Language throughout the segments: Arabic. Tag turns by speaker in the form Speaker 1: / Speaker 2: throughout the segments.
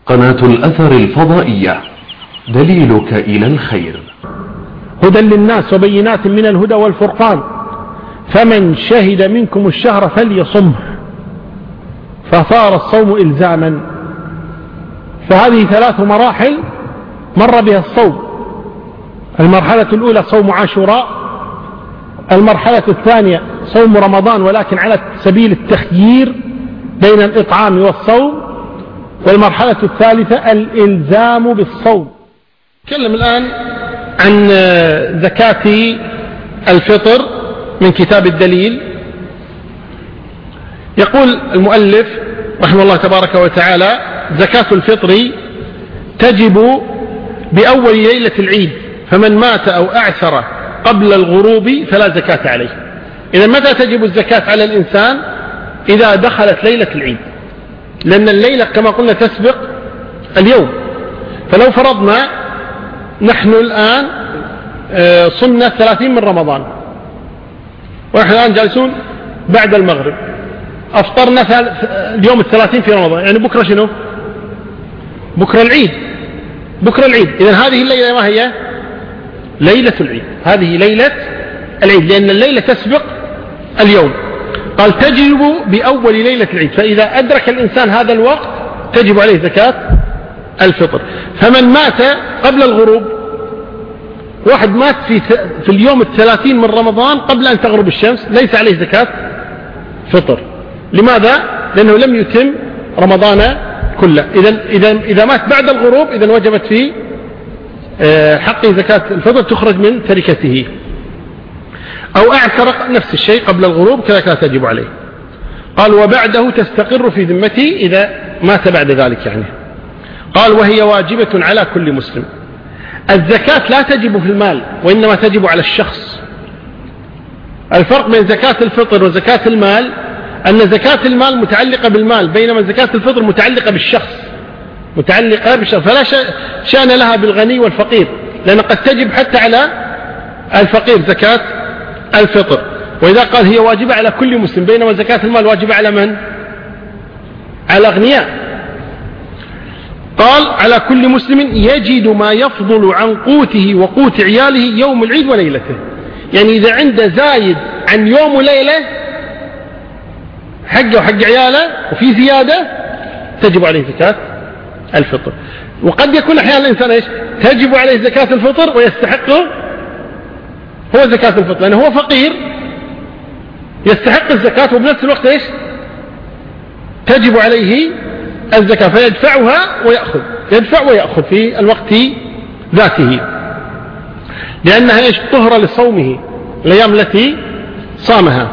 Speaker 1: قناة الأثر الفضائية دليلك إلى الخير.
Speaker 2: هدى للناس وبينات من الهدى والفرقان، فمن شهد منكم الشهر فليصمه، فصار الصوم إلزاما. فهذه 3 مراحل مر بها الصوم. المرحلة الأولى صوم عاشوراء، المرحلة الثانية صوم رمضان ولكن على سبيل التخيير بين الإطعام والصوم، والمرحلة الثالثة الإلزام بالصوم. نتكلم الآن عن زكاة الفطر من كتاب الدليل. يقول المؤلف رحمه الله تبارك وتعالى: زكاة الفطر تجب بأول ليلة العيد، فمن مات أو أعسر قبل الغروب فلا زكاة عليه. إذا متى تجب الزكاة على الإنسان؟ إذا دخلت ليلة العيد، لأن الليلة كما قلنا تسبق اليوم. فلو فرضنا نحن الآن صمنا 30 من رمضان، ونحن الآن جالسون بعد المغرب، أفطرنا اليوم 30 في رمضان، يعني بكرة شنو؟ بكرة العيد. بكرة العيد. إذن هذه الليلة ما هي؟ ليلة العيد. هذه ليلة العيد، لأن الليلة تسبق اليوم. قال تجب بأول ليلة العيد، فإذا أدرك الإنسان هذا الوقت تجب عليه زكاة الفطر. فمن مات قبل الغروب، واحد مات في اليوم 30 من رمضان قبل أن تغرب الشمس، ليس عليه زكاة فطر. لماذا؟ لأنه لم يتم رمضان كله. إذا مات بعد الغروب إذن وجبت في حقه زكاة الفطر، تخرج من تركته. أو أعسر نفس الشيء قبل الغروب كذلك لا تجب عليه. قال وبعده تستقر في ذمته إذا مات بعد ذلك يعني. قال وهي واجبة على كل مسلم. الزكاة لا تجب في المال، وإنما تجب على الشخص. الفرق بين زكاة الفطر وزكاة المال أن زكاة المال متعلقة بالمال، بينما زكاة الفطر متعلقة بالشخص، فلا شأن لها بالغني والفقير، لأن قد تجب حتى على الفقير زكاة الفطر. وإذا قال هي واجبة على كل مسلم، بينما زكاة المال واجبة على من؟ على أغنياء. قال على كل مسلم يجد ما يفضل عن قوته وقوت عياله يوم العيد وليلته. يعني إذا عنده زايد عن يوم وليلة حقه وحق عياله وفي زيادة تجب عليه زكاة الفطر. وقد يكون أحيانا الإنسان إيش؟ تجب عليه زكاة الفطر ويستحقه هو زكاة الفطر، لأنه هو فقير يستحق الزكاة، وبنفس الوقت إيش؟ تجب عليه الزكاة، فيدفعها ويأخذ، يدفع ويأخذ في الوقت ذاته، لأنها إيش؟ طهرة لصومه الأيام التي صامها.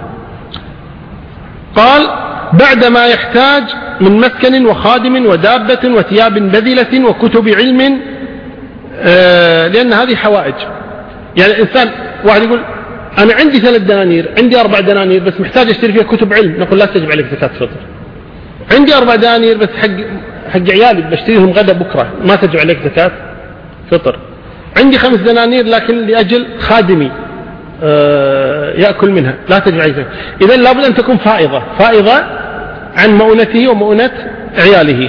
Speaker 2: قال بعدما يحتاج من مسكن وخادم ودابة وثياب بذلة وكتب علم، لأن هذه حوائج. يعني الإنسان واحد يقول أنا عندي 3 دنانير، عندي 4 دنانير بس محتاج أشتري فيها كتب علم، نقول لا تجب عليك زكاة فطر. عندي 4 دنانير بس حق عيالي بشتريهم غدا بكرة، ما تجب عليك زكاة فطر. عندي 5 دنانير لكن لأجل خادمي يأكل منها، لا تجب عليك زكاة. إذن لابد أن تكون فائضة عن مؤونته ومؤونة عياله.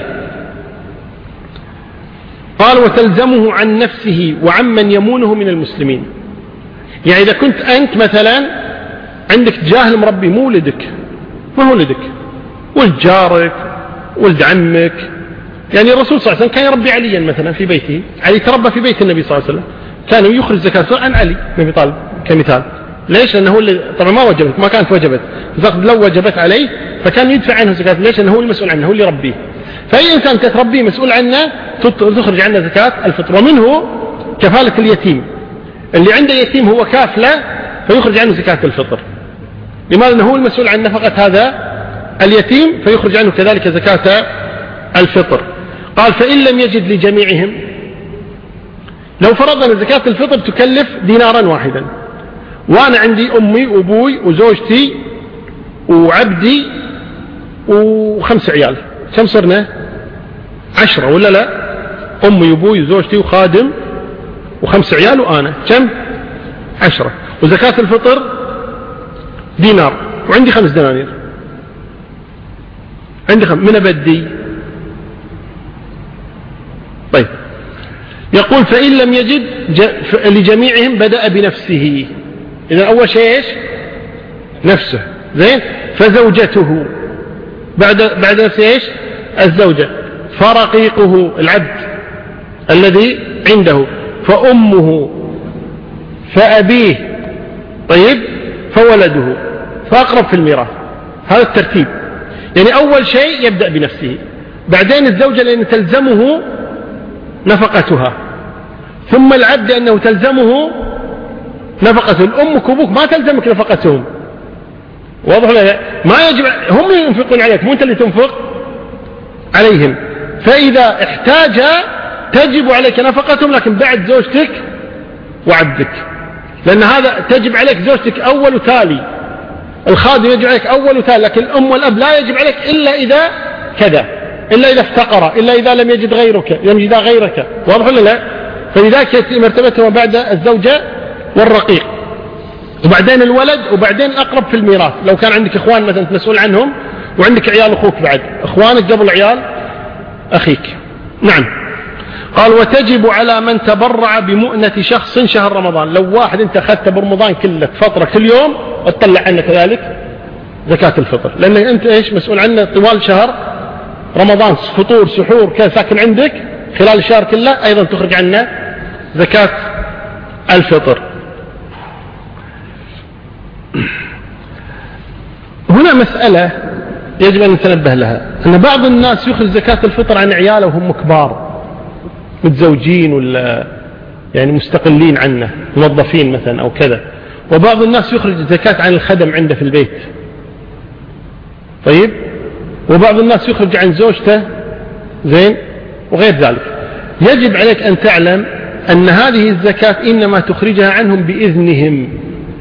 Speaker 2: قال وتلزمه عن نفسه وعمن يمونه من المسلمين. يعني إذا كنت أنت مثلا عندك جاهل مربي، مو ولدك، ما هو ولدك، ولد جارك، ولد عمك. يعني الرسول صلى الله عليه وسلم كان يربي عليا مثلا في بيته، علي تربى في بيت النبي صلى الله عليه وسلم، كان يخرج زكاة عن علي بن أبي طالب كمثال. ليش؟ لأنه هو اللي طبعا ما كانت وجبت، لو وجبت عليه فكان يدفع عنه زكاة. ليش؟ لأنه هو المسؤول عنه، هو اللي يربيه. فأي إنسان تربيه مسؤول عنه تخرج عنه زكاة الفطر. ومنه كفالة اليتيم، اللي عنده يتيم هو كافله فيخرج عنه زكاة الفطر. لماذا؟ لأنه هو المسؤول عن نفقة هذا اليتيم، فيخرج عنه كذلك زكاة الفطر. قال فإن لم يجد لجميعهم، لو فرضنا زكاة الفطر تكلف دينارا واحدا، وأنا عندي أمي وأبوي وزوجتي وعبدي و5 عيال، كم صرنا؟ 10 ولا لا؟ أمي وأبوي وزوجتي وخادم و5 عيال وأنا، كم؟ 10. وزكاة الفطر دينار، وعندي 5 دنانير، عندي من أبدي يقول فإن لم يجد لجميعهم بدأ بنفسه. إذا أول شيء إيش؟ نفسه. زين. فزوجته بعد نفسه إيش؟ الزوجة. فرقيقه العبد الذي عنده. فأمه. فأبيه. طيب. فولده. فأقرب في الميراث. هذا الترتيب. يعني أول شيء يبدأ بنفسه، بعدين الزوجة لأن تلزمه نفقتها، ثم العبد لأنه تلزمه نفقته. الأمك وأبوك ما تلزمك نفقتهم، واضح ولا؟ ما يجب، هم ينفقون عليك مو أنت اللي تنفق عليهم. فإذا احتاج تجب عليك نفقتهم، لكن بعد زوجتك وعبدك، لأن هذا تجب عليك زوجتك أول وتالي، الخادم يجب عليك أول وتالي، لكن الأم والأب لا يجب عليك إلا إذا كذا، إلا إذا افتقر، إلا إذا لم يجد غيرك، واضح ولا لا؟ فلذلك مرتبتهما بعد الزوجة والرقيق، وبعدين الولد، وبعدين الأقرب في الميراث. لو كان عندك إخوان مثلا مسؤول عنهم، وعندك عيال أخوك بعد، إخوانك قبل عيال أخيك. نعم. قال وتجب على من تبرع بمؤنة شخص شهر رمضان. لو واحد أنت أخذت برمضان كله فترة كل يوم، اطلع عنه كذلك زكاة الفطر، لأنك أنت إيش مسؤول عنه طوال شهر رمضان، فطور سحور كذا ساكن عندك خلال الشهر كله، أيضا تخرج عنه زكاة الفطر. هنا مسألة يجب أن نتنبه لها، أن بعض الناس يخرج زكاة الفطر عن عياله وهم كبار متزوجين ولا يعني مستقلين عنه، موظفين مثلا أو كذا، وبعض الناس يخرج زكاة عن الخدم عنده في البيت. طيب. وبعض الناس يخرج عن زوجته، زين، وغير ذلك. يجب عليك أن تعلم أن هذه الزكاة إنما تخرجها عنهم بإذنهم.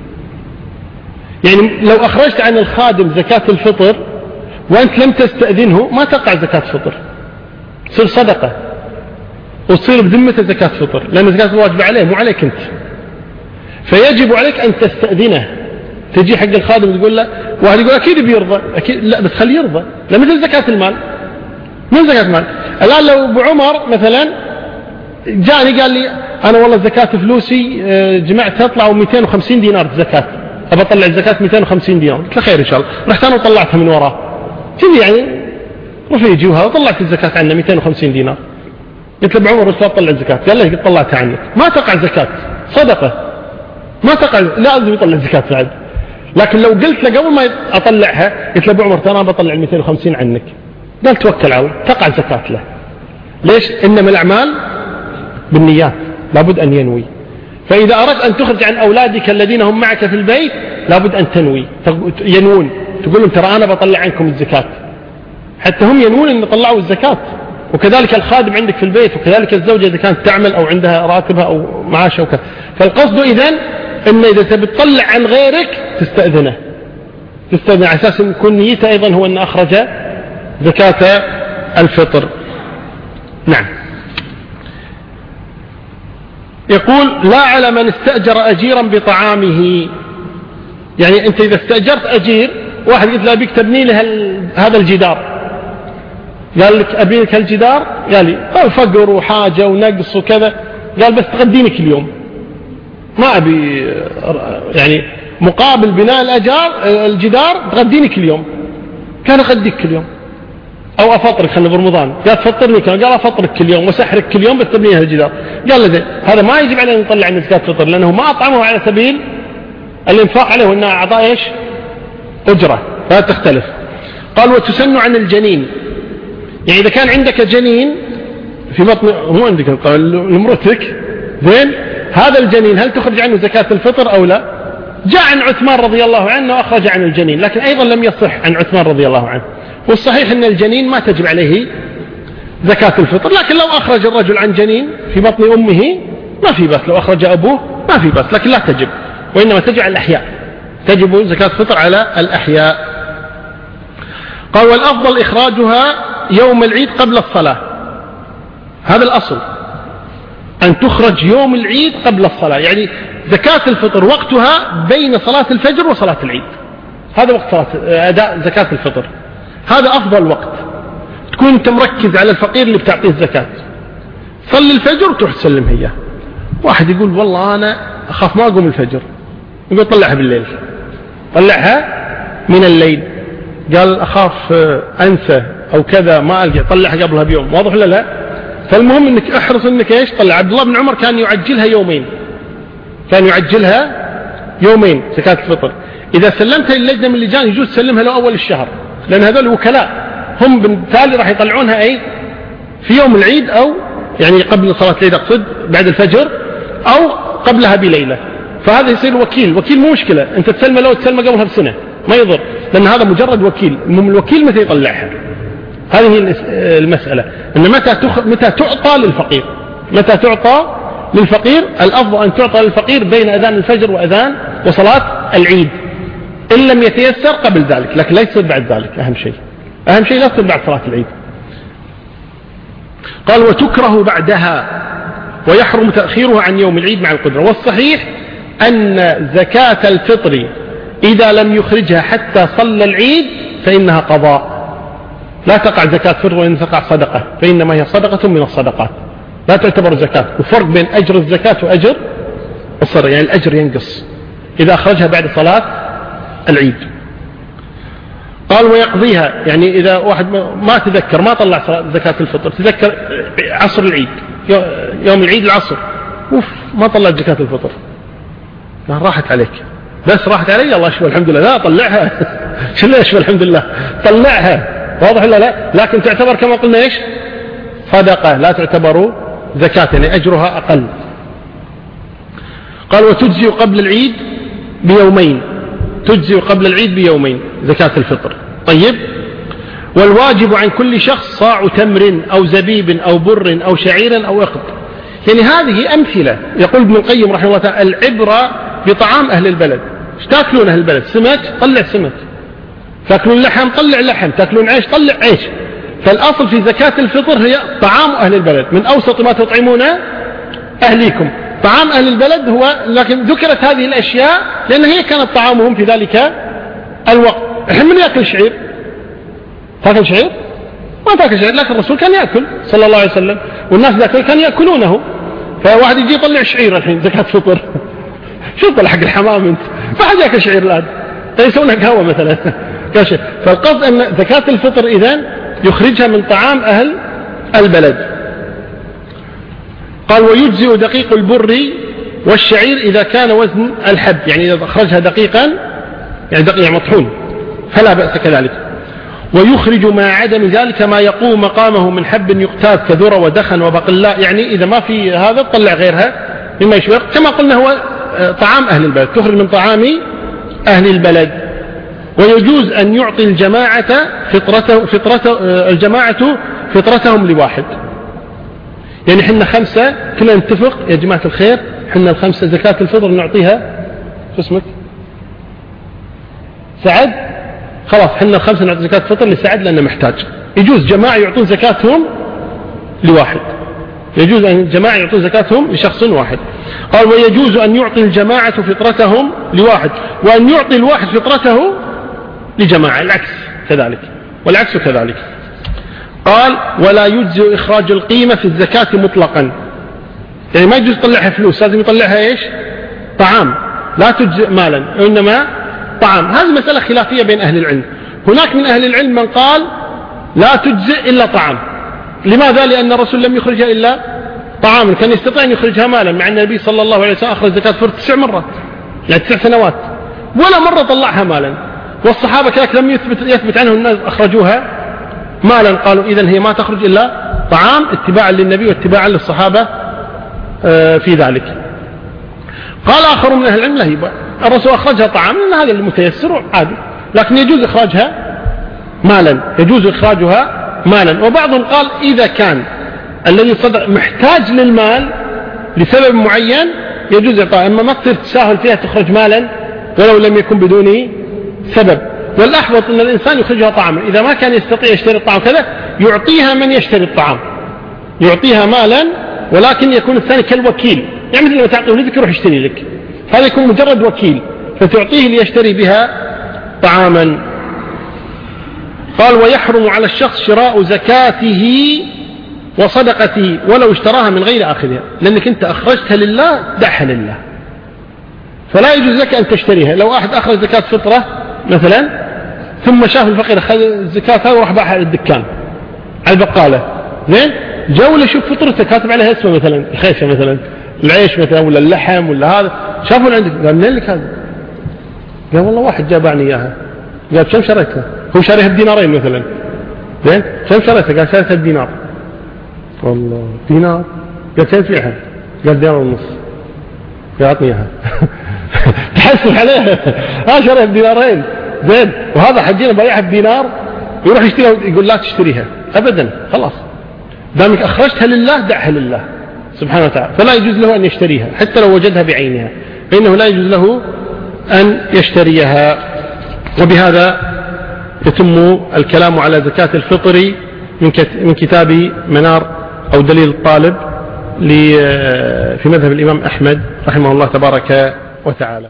Speaker 2: يعني لو أخرجت عن الخادم زكاة الفطر وأنت لم تستأذنه ما تقع زكاة فطر، تصير صدقة وتصير بذمته زكاة فطر، لأن زكاة الواجب عليه مو عليك أنت. فيجب عليك أن تستأذنه. تجي حق الخادم تقول له، واحد يقول أكيد بيرضى، أكيد لا، بس خليه يرضى، لا مثل زكاة المال، من زكاة المال. الآن لو أبو عمر مثلا جاني قال لي أنا والله زكاة فلوسي جمعتها طلعوا 250 دينار زكاة، أبى أطلع الزكاة 250 دينار، قلت له خير إن شاء الله. رحت أنا وطلعتها من وراه كذي، يعني رفيجي وهذا، وطلعت الزكاة عنه 250 دينار. قلت له أبو عمر رسول طلع الزكاة، قال لي قلت طلعتها عنك، ما تقع زكاة، صدقة ما تقع، لازم يطلع الزكاة بعد. لكن لو قلت له قبل ما أطلعها، قلت له أبو عمر ترى أنا بطلع 250 عنك، قال توكل على الله، تقع زكاة له. ليش؟ إنما الأعمال بالنيات، لابد أن ينوي. فإذا أردت أن تخرج عن أولادك الذين هم معك في البيت لابد أن تنوي، ينوون، تقول لهم ترى أنا بطلع عنكم الزكاة، حتى هم ينوون أن يطلعوا الزكاة. وكذلك الخادم عندك في البيت، وكذلك الزوجة إذا كانت تعمل أو عندها راتبها أو معاشها وكذا. فالقصد إذن إن إذا تبتطلع عن غيرك تستأذنه على أساس أن يكون نيته أيضا هو أن أخرج زكاة الفطر. نعم. يقول لا على من استأجر أجيرا بطعامه. يعني أنت إذا استأجرت أجير، واحد قلت له أبيك تبني لي هذا الجدار، قال لك أبي لك الجدار، قال لي فقر وحاجة ونقص وكذا، قال بس تغديني كل يوم، ما أبي يعني مقابل بناء الجدار تغديني كل يوم. كان أغديك كل يوم أو أفطرك، خلنا برمضان، قال تفطرني كان، قال أفطرك كل يوم وسحرك كل يوم بس تبني الجدار. قال له زين، هذا ما يجب عليه أن يطلع عن زكاة الفطر، لأنه ما أطعمه على سبيل الإنفاق عليه، وإنه أعطاه إيش؟ أجرة، فهذا تختلف. قال وتسن عن الجنين. يعني إذا كان عندك جنين في بطن، مو عندك لمرتك، زين، هذا الجنين هل تخرج عنه زكاة الفطر أو لا؟ جاء عن عثمان رضي الله عنه وأخرج عن الجنين، لكن أيضا لم يصح عن عثمان رضي الله عنه. والصحيح أن الجنين ما تجب عليه زكاة الفطر، لكن لو أخرج الرجل عن جنين في بطن أمه ما في بس، لو أخرج أبوه ما في بس، لكن لا تجب، وإنما تجب على الأحياء، تجب زكاة الفطر على الأحياء. قال والأفضل إخراجها يوم العيد قبل الصلاة. هذا الأصل، أن تخرج يوم العيد قبل الصلاة. يعني زكاة الفطر وقتها بين صلاة الفجر وصلاة العيد، هذا وقت أداء زكاة الفطر، هذا أفضل وقت. تكون أنت مركز على الفقير اللي بتعطيه الزكاة، صلي الفجر وتروح تسلمها إياه. واحد يقول والله أنا أخاف ما أقوم الفجر، يقول طلعها بالليل، طلعها من الليل. قال أخاف أنسى أو كذا ما ألقى، طلعها قبلها بيوم. واضح ولا لا؟ فالمهم أنك احرص أنك إيش طلع. عبد الله بن عمر كان يعجلها يومين، كان يعجلها يومين زكاة الفطر. إذا سلمتها للجنة من اللجان يجوز تسلمها له أول الشهر، لأن هذول وكلاء هم بالتالي راح يطلعونها أي في يوم العيد، أو يعني قبل صلاة العيد أقصد بعد الفجر، أو قبلها بليلة. فهذا يصير وكيل مو مشكلة، أنت تسلمه له وتسلمه قبلها بسنة ما يضر، لأن هذا مجرد وكيل. المهم الوكيل متى يطلعها، هذه هي المسألة. أن متى تعطى للفقير، متى تعطى للفقير. الأفضل أن تعطى للفقير بين أذان الفجر وأذان وصلاة العيد، إن لم يتيسر قبل ذلك، لكن لا يصير بعد ذلك. أهم شيء لا تصير بعد صلاة العيد. قال وتكره بعدها ويحرم تأخيرها عن يوم العيد مع القدرة. والصحيح أن زكاة الفطر إذا لم يخرجها حتى صلى العيد فإنها قضاء، لا تقع زكاة فطر وإن تقع صدقة، فإنما هي صدقة من الصدقات، لا تعتبر زكاة. وفرق بين أجر الزكاة وأجر الصدقة، يعني الأجر ينقص إذا أخرجها بعد صلاة العيد. قال ويقضيها، يعني إذا واحد ما تذكر ما طلع زكاة الفطر، تذكر عصر العيد يوم العيد العصر ما طلع زكاة الفطر، لا راحت عليك، بس راحت علي الله يشفى الحمد لله، لا طلعها شو لا يشفى الحمد لله طلعها. واضح ولا لا؟ لكن تعتبر كما قلنا إيش صدقة، لا تعتبر زكاة، يعني أجرها أقل. قال وتجزي قبل العيد بيومين، تجزي قبل العيد بيومين زكاة الفطر. طيب والواجب عن كل شخص صاع تمر أو زبيب أو بر أو شعير أو أقط. يعني هذه أمثلة. يقول ابن القيم رحمه الله تعالى العبرة بطعام أهل البلد. ايش تأكلون أهل البلد؟ سمك، طلع سمك. تأكلون لحم، طلع لحم. تأكلون عيش، طلع عيش. فالأصل في زكاة الفطر هي طعام أهل البلد، من أوسط ما تطعمون أهليكم. طعام أهل البلد هو، لكن ذكرت هذه الأشياء لأن هي كانت طعامهم في ذلك الوقت. الحين من يأكل شعير؟ تأكل شعير؟ ما تأكل شعير، لكن الرسول كان يأكل صلى الله عليه وسلم، والناس ذاك كانوا يأكلونه. فواحد يجي يطلع شعير الحين زكاة فطر شو طلع حق الحمام أنت؟ ما حد يأكل شعير الآن، يسوونها قهوة مثلا. فالقصد أن زكاة الفطر إذن يخرجها من طعام أهل البلد. قال ويجزئ دقيق البر والشعير إذا كان وزن الحب، يعني إذا أخرجها دقيقا يعني دقيق مطحون فلا بأس كذلك. ويخرج مع عدم ذلك ما يقوم مقامه من حب يقتات كذرة ودخن وبقلاء، يعني إذا ما في هذا تطلع غيرها مما يشبه. كما قلنا هو طعام أهل البلد، تخرج من طعام أهل البلد. ويجوز أن يعطي الجماعة فطرتهم لواحد. يعني حنا 5 كلنا نتفق يا جماعة الخير، حنا 5 زكاة الفطر نعطيها شو اسمك سعد، خلاص حنا 5 نعطي زكاة الفطر لسعد لأنه محتاج. يجوز جماعة يعطون زكاتهم لواحد، يجوز أن جماعة يعطون زكاتهم لشخص واحد. قال ويجوز أن يعطي الجماعة فطرتهم لواحد، وأن يعطي الواحد فطرته لجماعة، العكس كذلك، والعكس كذلك. قال ولا يجزئ إخراج القيمة في الزكاة مطلقا، يعني ما يجوز يطلعها فلوس، لازم يطلعها إيش طعام، لا تجزئ مالا إنما طعام. هذه مسألة خلافية بين أهل العلم. هناك من أهل العلم من قال لا تجزئ إلا طعام. لماذا؟ لأن الرسول لم يخرجها إلا طعاما، كان يستطيع أن يخرجها مالا، مع أن النبي صلى الله عليه وسلم أخرج زكاة الفطر 9 مرات، يعني 9 سنوات ولا مرة طلعها مالا. والصحابة كذلك لم يثبت عنهم الناس أخرجوها مالا، قالوا إذن هي ما تخرج إلا طعام اتباعا للنبي واتباعا للصحابة في ذلك. قال آخر من أهل العلم لا يبقى الرسول أخرجها طعام لأن هذا المتيسر عادي، لكن يجوز إخراجها مالا، يجوز إخراجها مالا. وبعضهم قال إذا كان الذي صدق محتاج للمال لسبب معين يجوز إعطاء، أما ما تصير تساهل فيها تخرج مالا ولو لم يكن بدون سبب. والأحوط أن الإنسان يخرجها طعاما، إذا ما كان يستطيع يشتري الطعام كذا يعطيها من يشتري الطعام، يعطيها مالا، ولكن يكون الثاني كالوكيل، يعني مثل ما تعطيه ولدك يروح يشتري لك، هذا يكون مجرد وكيل فتعطيه ليشتري بها طعاما. قال ويحرم على الشخص شراء زكاته وصدقتي ولو اشتراها من غير آخذها، لأنك أنت أخرجتها لله دعها لله، فلا يجوز لك أن تشتريها. لو أحد أخرج زكاة فطرة مثلا ثم شاف الفقير أخذ الزكاة وراح باعها على الدكان على البقالة، زين جولة شوف فطرته كاتب عليها اسمه مثلا الخيشة مثلا العيش مثلا ولا اللحم ولا هذا، شافوا عندك قال منين لك هذا؟ قال والله واحد جابعني إياها. قال بكم شريتها؟ هو شاريها بدينارين مثلا، زين كم شريتها؟ قال شريتها بدينار. والله دينار؟ قال كم تبيعها؟ قال دينار ونص. قال اعطني اياها. تحسب عليها شريها بدينارين، زين وهذا حجينا بايعها بدينار يروح يشتريها يقول لا تشتريها ابدا، خلاص دامك اخرجتها لله دعها لله سبحانه وتعالى، فلا يجوز له ان يشتريها حتى لو وجدها بعينها، فانه لا يجوز له ان يشتريها. وبهذا يتم الكلام على زكاة الفطر من كتاب منار أو دليل الطالب في مذهب الإمام أحمد رحمه الله تبارك وتعالى.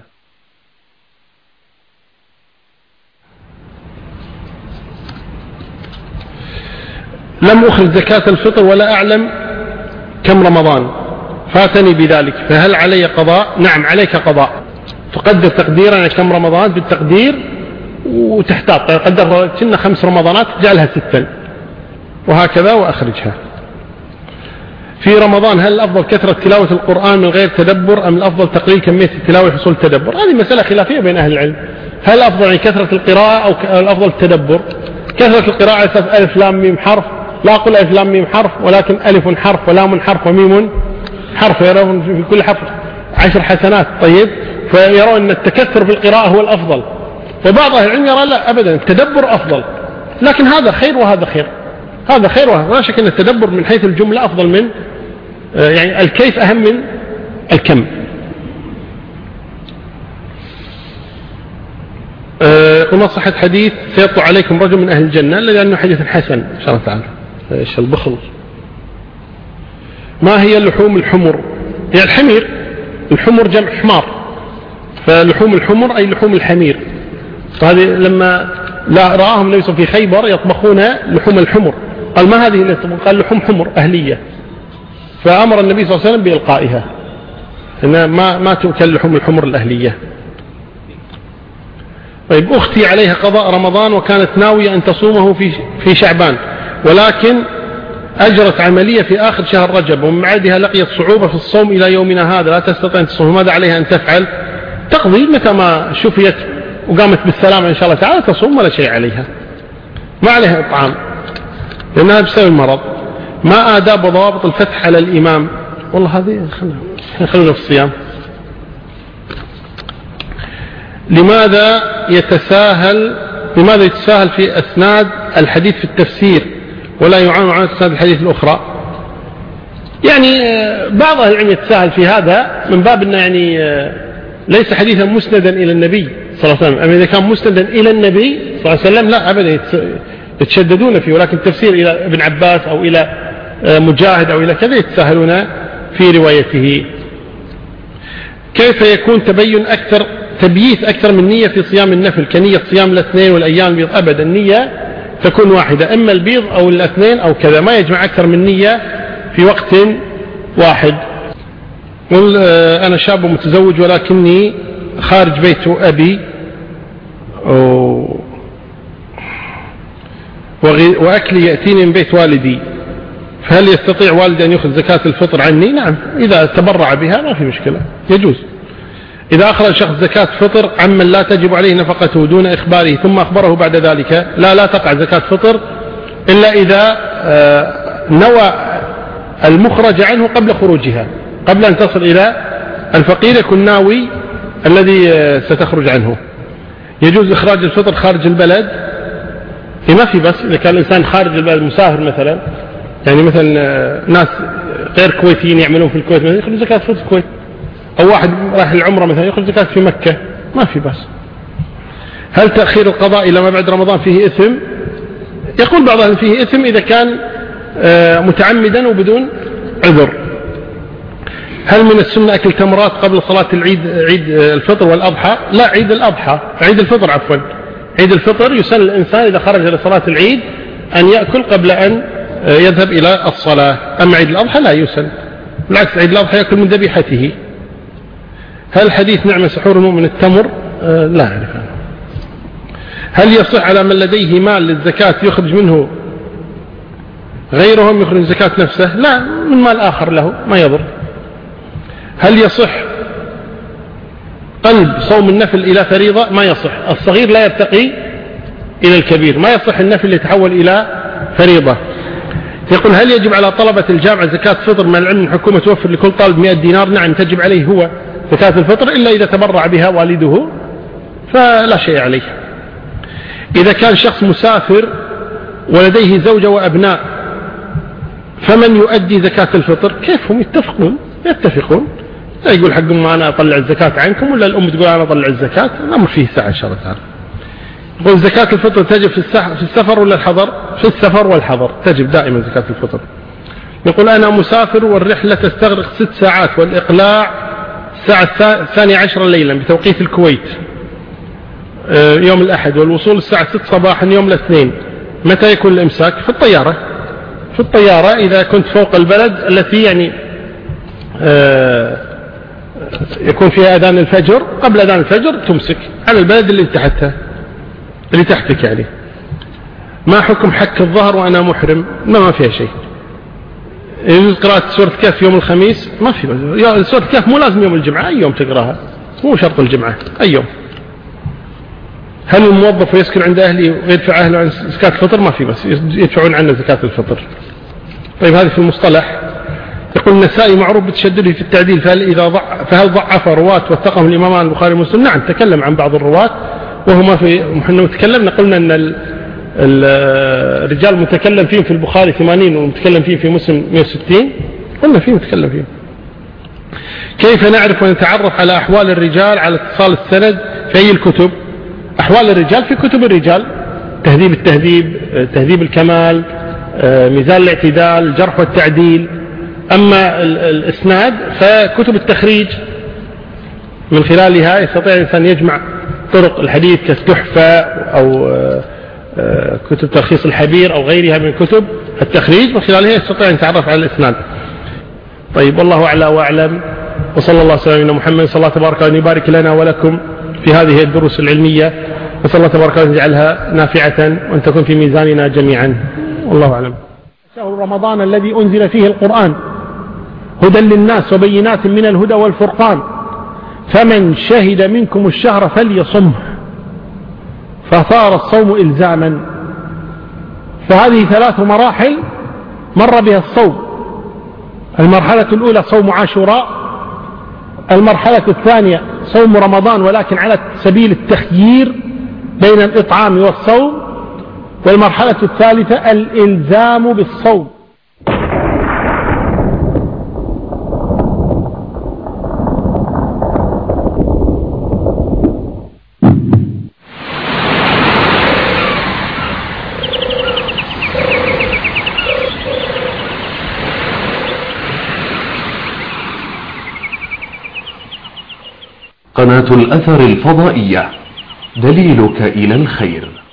Speaker 2: لم أخرج زكاة الفطر ولا أعلم كم رمضان فاتني بذلك، فهل علي قضاء؟ نعم عليك قضاء، تقدر تقديرا كم رمضان بالتقدير وتحتاط، قدر كنا 5 رمضانات جعلها 6 وهكذا وأخرجها. في رمضان هل الأفضل كثرة تلاوة القرآن من غير تدبر أم الأفضل تقليل كمية التلاوة لحصول التدبر؟ هذه مسألة خلافية بين أهل العلم، هل الأفضل يعني كثرة القراءة أو الأفضل التدبر؟ كثرة القراءة أساس ألف لام ميم حرف، لا أقول ألف لام ميم حرف ولكن ألف حرف ولام حرف وميم حرف، يرون في كل حرف 10 حسنات. طيب فيرون أن التكثر في القراءة هو الأفضل، وبعض أهل العلم يرى لا أبدا التدبر أفضل، لكن هذا خير وهذا خير، هذا خير وهذا، لا شك أن التدبر من حيث الجملة أفضل من يعني الكيف أهم من الكم. قلنا صحة حديث سيطلع عليكم رجل من أهل الجنة لأنه حديث حسن إن شاء الله تعالى. إيش البخل؟ ما هي اللحوم الحمر؟ يعني الحمير، الحمر جمع حمار، فلحوم الحمر أي لحوم الحمير، فهذه لما لا رآهم النبي صلى الله عليه وسلم في خيبر يطبخون لحوم الحمر قال ما هذه اللي قال لحوم حمر أهلية، فأمر النبي صلى الله عليه وسلم بإلقائها إن ما تؤكل لحوم الحمر الأهلية. طيب أختي عليها قضاء رمضان وكانت ناوية أن تصومه في شعبان، ولكن أجرت عملية في آخر شهر رجب ومن بعدها لقيت صعوبة في الصوم إلى يومنا هذا لا تستطيع أن تصوم، ماذا عليها أن تفعل؟ تقضي متى ما شفيت وقامت بالسلامة إن شاء الله تعالى تصوم ولا شيء عليها، ما عليها إطعام لأنها بسبب المرض. ما آداب وضوابط الفتح على الإمام؟ والله هذه خلونا في الصيام. لماذا يتساهل في أسناد الحديث في التفسير ولا يعان عن أسناد الحديث الأخرى؟ يعني بعض أهل العلم يتساهل في هذا من باب أنه يعني ليس حديثا مسندا إلى النبي صلى الله عليه وسلم، أما إذا كان مسندا إلى النبي صلى الله عليه وسلم لا أبدا يتشددون فيه، ولكن تفسير إلى ابن عباس أو إلى مجاهد أو إلى كذا يتساهلون في روايته. كيف يكون تبييت أكثر من نية في صيام النفل كنية صيام الاثنين والأيام البيض؟ أبدا النية تكون واحدة، إما البيض أو الاثنين أو كذا، ما يجمع أكثر من نية في وقت واحد. قل أنا شاب متزوج ولكني خارج بيت أبي وأكلي يأتيني من بيت والدي، فهل يستطيع والدي أن يأخذ زكاة الفطر عني؟ نعم إذا تبرع بها ما في مشكلة يجوز. إذا أخرج شخص زكاة فطر عمن لا تجب عليه نفقته دون إخباره ثم أخبره بعد ذلك لا تقع زكاة فطر إلا إذا نوى المخرج عنه قبل خروجها، قبل أن تصل إلى الفقير يكون ناوي الذي ستخرج عنه. يجوز إخراج الفطر خارج البلد؟ ما في، بس إذا كان الإنسان خارج البلد مسافر مثلا، يعني مثلا ناس غير كويتيين يعملون في الكويت مثلا يخرج زكاة فطر في الكويت، أو واحد راح العمرة مثلا يخرج زكاة في مكة، ما في بس. هل تأخير القضاء إلى ما بعد رمضان فيه إثم؟ يقول بعضهم فيه إثم إذا كان متعمدا وبدون عذر. هل من السنة أكل تمرات قبل صلاة العيد، عيد الفطر والأضحى؟ لا، عيد الأضحى، عيد الفطر عفوا، عيد الفطر يسن الإنسان إذا خرج لصلاة العيد أن يأكل قبل أن يذهب إلى الصلاة. أما عيد الأضحى لا يسن، بالعكس عيد الأضحى يأكل من ذبيحته. هل حديث نعم سحور المؤمن التمر؟ لا أعرف. هل يصح على من لديه مال للزكاة يخرج منه غيرهم يخرج زكاة نفسه؟ لا، من مال آخر له ما يضر. هل يصح قلب صوم النفل إلى فريضة؟ ما يصح. الصغير لا يرتقي إلى الكبير، ما يصح النفل يتحول إلى فريضة. يقول هل يجب على طلبة الجامعة زكاة فطر؟ من العلم الحكومة توفر لكل طالب 100 دينار. نعم تجب عليه هو زكاة الفطر، إلا إذا تبرع بها والده فلا شيء عليه. إذا كان شخص مسافر ولديه زوجة وأبناء فمن يؤدي زكاة الفطر؟ كيف هم يتفقون. لا يقول حقهم ما أنا أطلع الزكاة عنكم، ولا الأم تقول أنا أطلع الزكاة. الأمر فيه ساعة إن شاء الله تعالى. يقول زكاة الفطر تجب في السفر ولا الحضر؟ في السفر والحضر تجب دائما زكاة الفطر. يقول أنا مسافر والرحلة تستغرق 6 ساعات والإقلاع الساعة 12 ليلا بتوقيت الكويت يوم الأحد، والوصول الساعة 6 صباحا يوم الاثنين. متى يكون الإمساك؟ في الطيارة إذا كنت فوق البلد التي يعني يكون فيها أذان الفجر، قبل أذان الفجر تمسك على البلد اللي تحتك يعني. ما حكم حك الظهر وأنا محرم؟ ما فيها شيء. يجوز قراءة سورة كهف يوم الخميس؟ ما في. سورة كهف مو لازم يوم الجمعة، أي يوم تقراها، مو شرط الجمعة، أي يوم. هل الموظف يسكن عند أهلي ويدفع أهله عن زكاة الفطر؟ ما في، بس يدفعون عنه زكاة الفطر. طيب هذه في المصطلح. يقول النسائي معروف بتشدده في التعديل، فهل ضعف رواة وثقهم الإمامان البخاري ومسلم؟ نعم تكلم عن بعض الرواة وهما في احنا تكلمنا قلنا أن الرجال المتكلم فيهم في البخاري 80 والمتكلم فيه في مسلم 160، قلنا فيه متكلم فيه. كيف نعرف ونتعرف على أحوال الرجال على اتصال السند في أي الكتب؟ أحوال الرجال في كتب الرجال، تهذيب التهذيب، تهذيب الكمال، ميزان الاعتدال، الجرح والتعديل. أما الإسناد فكتب التخريج من خلالها يستطيع الإنسان يجمع طرق الحديث كالتحفة أو كتب تلخيص الحبير أو غيرها من كتب التخريج، من خلالها يستطيع أن يتعرف على الإسناد. طيب والله أعلى وأعلم، وصلى الله على سيدنا محمد. صلى الله تبارك وتعالى يبارك لنا ولكم في هذه الدروس العلمية، وصلى الله تبارك وتعالى يجعلها نافعة وأن تكون في ميزاننا جميعا، والله أعلم. شهر رمضان الذي أنزل فيه القرآن هدى للناس وبينات من الهدى والفرقان، فمن شهد منكم الشهر فليصمه، فصار الصوم إلزاما. فهذه 3 مراحل مر بها الصوم. المرحلة الأولى صوم عاشوراء، المرحلة الثانية صوم رمضان ولكن على سبيل التخيير بين الإطعام والصوم، والمرحلة الثالثة الإلزام بالصوم.
Speaker 1: قناة الأثر الفضائية، دليلك إلى الخير.